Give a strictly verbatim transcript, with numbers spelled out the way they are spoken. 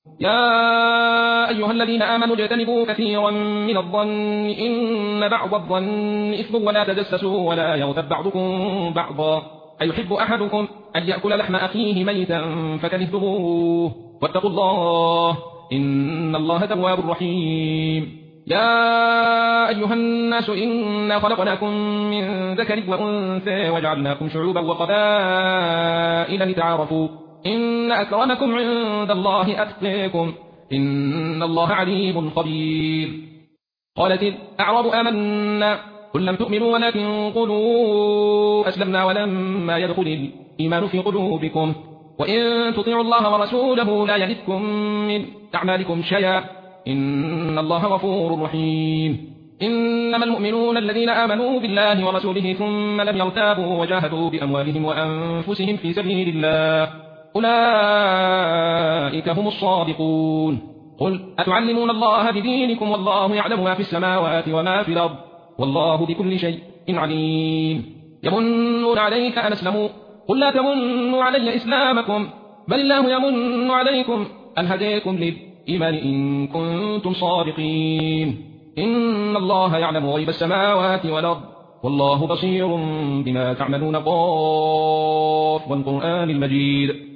يا أيها الذين آمنوا اجتنبوا كثيرا من الظن إن بعض الظن إثم ولا تجسسوا ولا يغتب بعضكم بعضا أيحب أحدكم أن يأكل لحم أخيه ميتا فكرهتموه واتقوا الله إن الله تواب رحيم. يا أيها الناس إنا خلقناكم من ذكر وأنثى وجعلناكم شعوبا وقبائل لتعارفوا إن أكرمكم عند الله أتقاكم إن الله عليم خبير. قالت الأعراب آمنا قل لم تؤمنوا ولكن قولوا أسلمنا ولما يدخل الإيمان في قلوبكم وإن تطيعوا الله ورسوله لا يلدكم من أعمالكم شيئا إن الله غفور رحيم. إنما المؤمنون الذين آمنوا بالله ورسوله ثم لم يرتابوا وجاهدوا بأموالهم وأنفسهم في سبيل الله أولئك هم الصادقون. قل أتعلمون الله بدينكم والله يعلم ما في السماوات وما في الأرض والله بكل شيء عليم. يمنون عليك أن أسلموا قل لا تمنوا علي إسلامكم بل الله يمن عليكم أن هديكم للإيمان إن كنتم صادقين إن الله يعلم غيب السماوات والأرض والله بصير بما تعملون. قاف والقرآن المجيد.